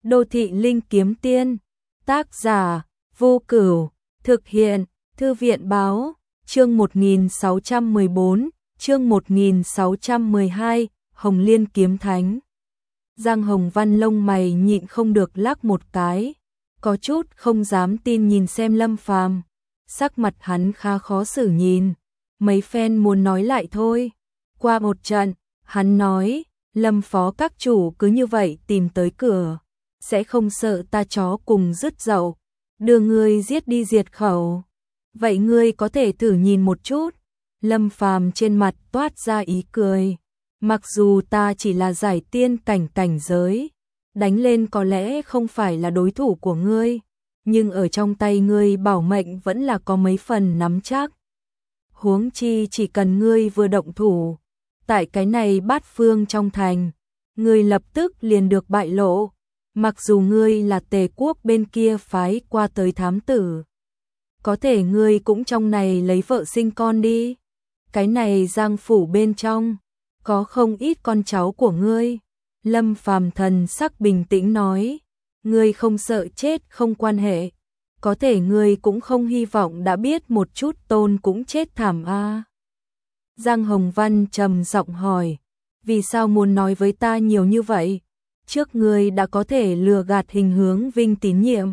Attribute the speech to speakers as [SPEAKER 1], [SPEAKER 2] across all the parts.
[SPEAKER 1] Đô thị linh kiếm tiên, tác giả, Vô Cửu, thực hiện, Thư viện báo, chương 1614, chương 1612, Hồng Liên kiếm thánh. Giang Hồng Văn lông mày nhịn không được lắc một cái, có chút không dám tin nhìn xem Lâm Phàm, sắc mặt hắn khá khó xử nhìn, mấy phen muốn nói lại thôi. Qua một trận, hắn nói, Lâm phó các chủ cứ như vậy tìm tới cửa, sẽ không sợ ta chó cùng dứt dậu, đưa ngươi giết đi diệt khẩu. Vậy ngươi có thể thử nhìn một chút. Lâm Phàm trên mặt toát ra ý cười. Mặc dù ta chỉ là giải tiên cảnh giới, đánh lên có lẽ không phải là đối thủ của ngươi, nhưng ở trong tay ngươi bảo mệnh vẫn là có mấy phần nắm chắc. Huống chi chỉ cần ngươi vừa động thủ, tại cái này bát phương trong thành, ngươi lập tức liền được bại lộ, mặc dù ngươi là Tề quốc bên kia phái qua tới thám tử. Có thể ngươi cũng trong này lấy vợ sinh con đi. Cái này Giang phủ bên trong có không ít con cháu của ngươi. Lâm Phàm thần sắc bình tĩnh nói, ngươi không sợ chết không quan hệ, có thể ngươi cũng không hy vọng đã biết một chút Tôn cũng chết thảm a. Giang Hồng Văn trầm giọng hỏi, vì sao muốn nói với ta nhiều như vậy? Trước ngươi đã có thể lừa gạt Hình Hướng Vinh tín nhiệm,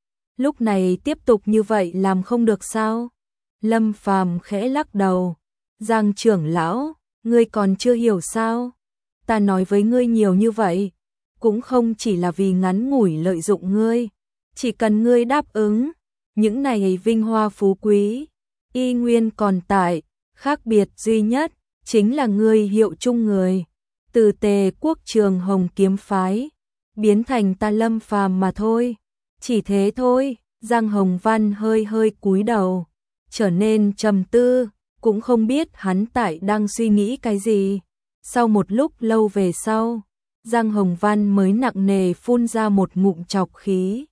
[SPEAKER 1] lúc này tiếp tục như vậy làm không được sao? Lâm Phàm khẽ lắc đầu, Giang trưởng lão, ngươi còn chưa hiểu sao? Ta nói với ngươi nhiều như vậy, cũng không chỉ là vì ngắn ngủi lợi dụng ngươi, chỉ cần ngươi đáp ứng, những này vinh hoa phú quý, y nguyên còn tại, khác biệt duy nhất, chính là ngươi hiệu chung người, từ Tề quốc Trường Hồng kiếm phái, biến thành ta Lâm Phàm mà thôi, chỉ thế thôi. Giang Hồng Văn hơi cúi đầu, trở nên trầm tư, cũng không biết hắn tại đang suy nghĩ cái gì. Sau một lúc lâu về sau, Giang Hồng Văn mới nặng nề phun ra một ngụm trọc khí.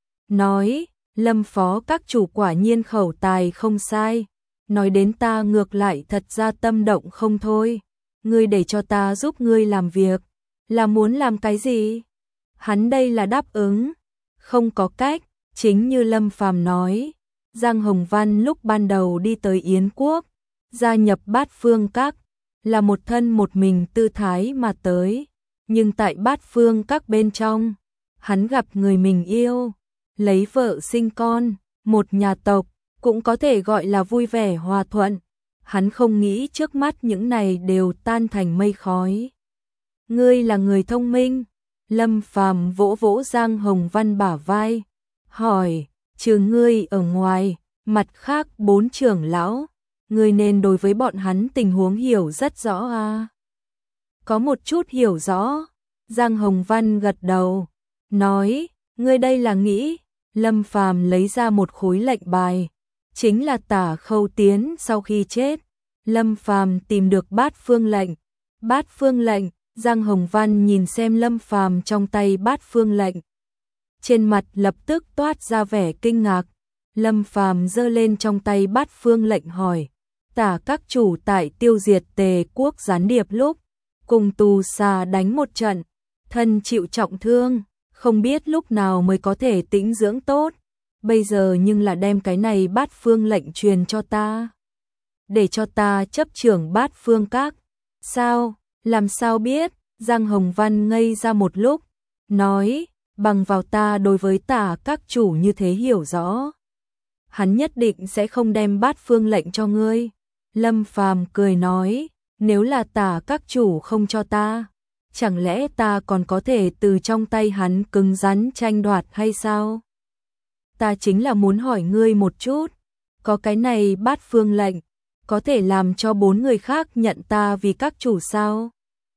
[SPEAKER 1] Nói, Lâm phó các chủ quả nhiên khẩu tài không sai, nói đến ta ngược lại thật ra tâm động không thôi. Ngươi để cho ta giúp ngươi làm việc, là muốn làm cái gì? Hắn đây là đáp ứng, không có cách. Chính như Lâm Phàm nói, Giang Hồng Văn lúc ban đầu đi tới Yến quốc, gia nhập Bát Phương Các, là một thân một mình tư thái mà tới, nhưng tại Bát Phương Các bên trong, hắn gặp người mình yêu, lấy vợ sinh con, một nhà tộc, cũng có thể gọi là vui vẻ hòa thuận. Hắn không nghĩ trước mắt những này đều tan thành mây khói. Ngươi là người thông minh. Lâm Phàm vỗ vỗ Giang Hồng Văn bả vai, hỏi, trừ ngươi ở ngoài, mặt khác 4 trưởng lão, ngươi nên đối với bọn hắn tình huống hiểu rất rõ à? Có một chút hiểu rõ. Giang Hồng Văn gật đầu, nói, ngươi đây là nghĩ. Lâm Phàm lấy ra một khối lệnh bài, chính là Tả Khâu Tiến sau khi chết, Lâm Phàm tìm được Bát Phương lệnh. Bát Phương lệnh. Giang Hồng Văn nhìn xem Lâm Phàm trong tay Bát Phương lệnh, trên mặt lập tức toát ra vẻ kinh ngạc. Lâm Phàm giơ lên trong tay Bát Phương lệnh hỏi, Tả các chủ tại tiêu diệt Tề quốc gián điệp lúc, cùng tù xà đánh một trận, thân chịu trọng thương, không biết lúc nào mới có thể tĩnh dưỡng tốt, bây giờ nhưng là đem cái này Bát Phương lệnh truyền cho ta, để cho ta chấp trưởng Bát Phương Các. Sao? Làm sao biết? Giang Hồng Văn ngây ra một lúc, nói, bằng vào ta đối với Tả các chủ như thế hiểu rõ, hắn nhất định sẽ không đem Bát Phương lệnh cho ngươi. Lâm Phàm cười nói, nếu là Tả các chủ không cho ta, chẳng lẽ ta còn có thể từ trong tay hắn cứng rắn tranh đoạt hay sao? Ta chính là muốn hỏi ngươi một chút, có cái này Bát Phương lệnh, có thể làm cho 4 người khác nhận ta vì các chủ sao?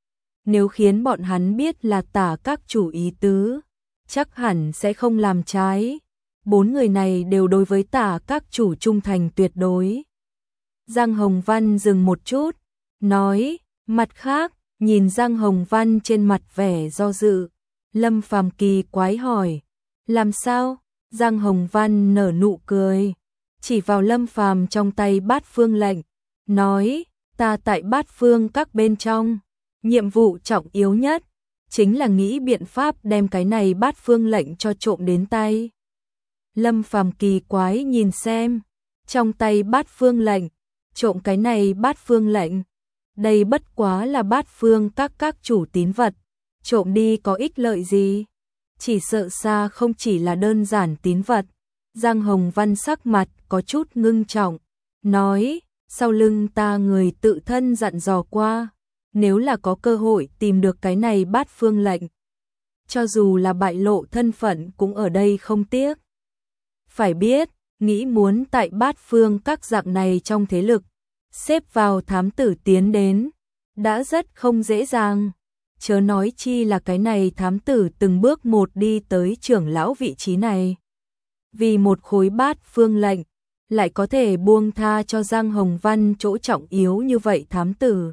[SPEAKER 1] Nếu khiến bọn hắn biết là Tả các chủ ý tứ, chắc hẳn sẽ không làm trái. 4 người này đều đối với Tả các chủ trung thành tuyệt đối. Giang Hồng Văn dừng một chút, nói, mặt khác, nhìn Giang Hồng Văn trên mặt vẻ do dự, Lâm Phàm kỳ quái hỏi, làm sao? Giang Hồng Văn nở nụ cười, chỉ vào Lâm Phàm trong tay Bát Phương lệnh, nói, ta tại Bát Phương Các bên trong, nhiệm vụ trọng yếu nhất chính là nghĩ biện pháp đem cái này Bát Phương lệnh cho trộm đến tay. Lâm Phàm kỳ quái nhìn xem, trong tay Bát Phương lệnh, trộm cái này Bát Phương lệnh. Đây bất quá là Bát Phương các chủ tín vật, trộm đi có ích lợi gì? Chỉ sợ xa không chỉ là đơn giản tín vật. Giang Hồng Văn sắc mặt có chút ngưng trọng, nói, sau lưng ta người tự thân dặn dò qua, nếu là có cơ hội tìm được cái này Bát Phương lệnh, cho dù là bại lộ thân phận cũng ở đây không tiếc. Phải biết, nghĩ muốn tại Bát Phương các dạng này trong thế lực, xếp vào thám tử tiến đến, đã rất không dễ dàng. Chớ nói chi là cái này thám tử từng bước một đi tới trưởng lão vị trí này. Vì một khối Bát Phương lệnh, lại có thể buông tha cho Giang Hồng Văn chỗ trọng yếu như vậy thám tử.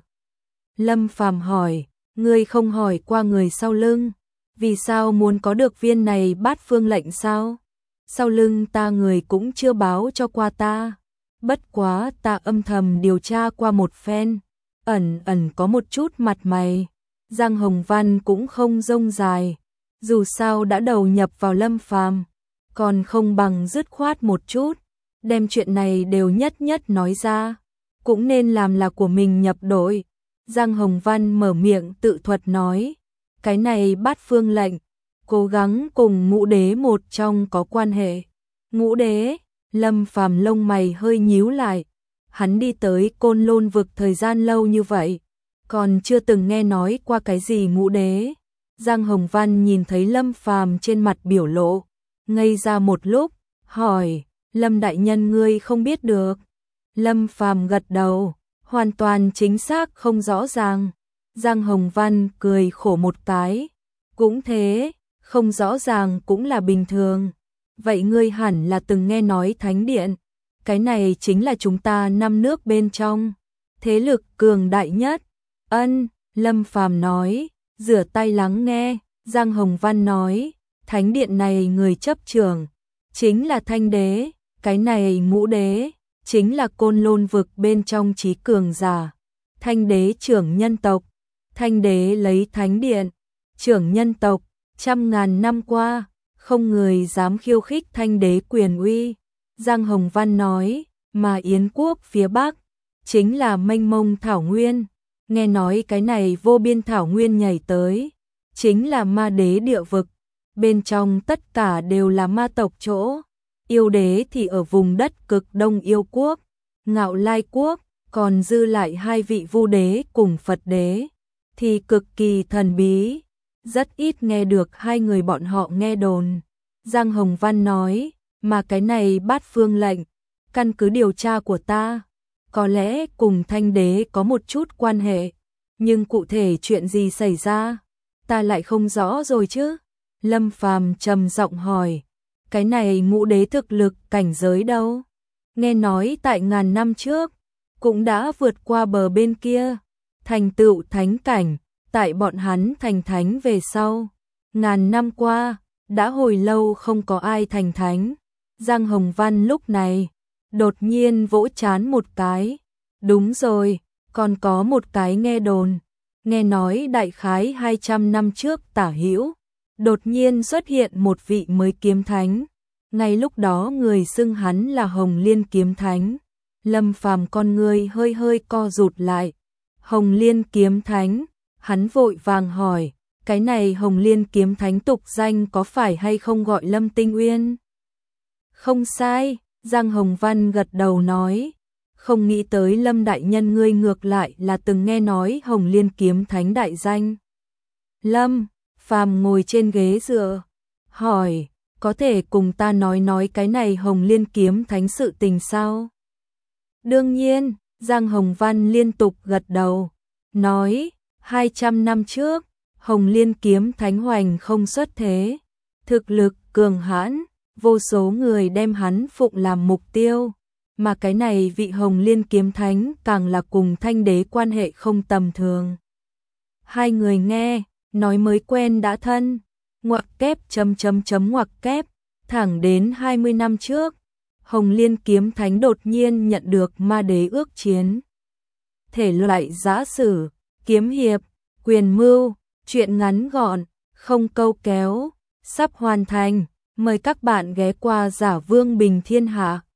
[SPEAKER 1] Lâm Phàm hỏi, ngươi không hỏi qua người sau lưng, vì sao muốn có được viên này Bát Phương lệnh sao? Sau lưng ta người cũng chưa báo cho qua ta. Bất quá ta âm thầm điều tra qua một phen, ẩn có một chút mặt mày. Giang Hồng Văn cũng không rông dài, dù sao đã đầu nhập vào Lâm Phàm, còn không bằng dứt khoát một chút, đem chuyện này đều nhất nói ra, cũng nên làm là của mình nhập đội. Giang Hồng Văn mở miệng tự thuật nói, cái này Bát Phương lệnh, cố gắng cùng Ngũ Đế một trong có quan hệ. Ngũ Đế? Lâm Phàm lông mày hơi nhíu lại, hắn đi tới Côn Lôn vực thời gian lâu như vậy, còn chưa từng nghe nói qua cái gì Ngũ Đế. Giang Hồng Văn nhìn thấy Lâm Phàm trên mặt biểu lộ, ngây ra một lúc, hỏi, Lâm đại nhân ngươi không biết được. Lâm Phàm gật đầu, hoàn toàn chính xác không rõ ràng. Giang Hồng Văn cười khổ một cái, cũng thế, không rõ ràng cũng là bình thường. Vậy ngươi hẳn là từng nghe nói Thánh Điện, cái này chính là chúng ta 5 nước bên trong thế lực cường đại nhất. Ân, Lâm Phàm nói, rửa tay lắng nghe. Giang Hồng Văn nói, Thánh Điện này người chấp trưởng chính là Thanh Đế, cái này Ngũ Đế chính là Côn Lôn vực bên trong trí cường giả. Thanh Đế trưởng nhân tộc, Thanh Đế lấy Thánh Điện trưởng nhân tộc, trăm ngàn năm qua không người dám khiêu khích Thanh Đế quyền uy. Giang Hồng Văn nói, mà Yến quốc phía Bắc chính là mênh mông thảo nguyên, nghe nói cái này vô biên thảo nguyên nhảy tới chính là ma đế địa vực, bên trong tất cả đều là ma tộc chỗ. Yêu đế thì ở vùng đất cực đông yêu quốc, Ngạo Lai quốc, còn dư lại 2 vị Vu đế cùng Phật đế thì cực kỳ thần bí, rất ít nghe được 2 người bọn họ nghe đồn. Giang Hồng Văn nói, mà cái này Bát Phương lệnh, căn cứ điều tra của ta, có lẽ cùng Thanh Đế có một chút quan hệ, nhưng cụ thể chuyện gì xảy ra, ta lại không rõ rồi chứ. Lâm Phàm trầm giọng hỏi, cái này Ngũ Đế thực lực cảnh giới đâu? Nghe nói tại ngàn năm trước, cũng đã vượt qua bờ bên kia, thành tựu thánh cảnh, tại bọn hắn thành thánh về sau. Ngàn năm qua, đã hồi lâu không có ai thành thánh. Giang Hồng Văn lúc này, đột nhiên vỗ trán một cái. Đúng rồi, còn có một cái nghe đồn. Nghe nói đại khái 200 năm trước tả hữu, đột nhiên xuất hiện một vị mới kiếm thánh. Ngay lúc đó người xưng hắn là Hồng Liên kiếm thánh. Lâm Phàm con người hơi co rụt lại. Hồng Liên kiếm thánh, hắn vội vàng hỏi, cái này Hồng Liên kiếm thánh tục danh có phải hay không gọi Lâm Tinh Uyên? Không sai, Giang Hồng Văn gật đầu nói, không nghĩ tới Lâm đại nhân ngươi ngược lại là từng nghe nói Hồng Liên kiếm thánh đại danh. Lâm Phàm ngồi trên ghế dựa, hỏi, có thể cùng ta nói cái này Hồng Liên kiếm thánh sự tình sao? Đương nhiên, Giang Hồng Văn liên tục gật đầu, nói, 200 năm trước, Hồng Liên kiếm thánh hoành không xuất thế, thực lực cường hãn, vô số người đem hắn phụng làm mục tiêu, mà cái này vị Hồng Liên kiếm thánh càng là cùng Thanh Đế quan hệ không tầm thường. 2 người nghe, nói mới quen đã thân, ngoặc kép ngoặc kép, thẳng đến 20 năm trước, Hồng Liên kiếm thánh đột nhiên nhận được ma đế ước chiến. Thể loại giã sử, kiếm hiệp, quyền mưu, Chuyện ngắn gọn, không câu kéo, sắp hoàn thành. Mời các bạn ghé qua Giả Vương Bình Thiên Hạ.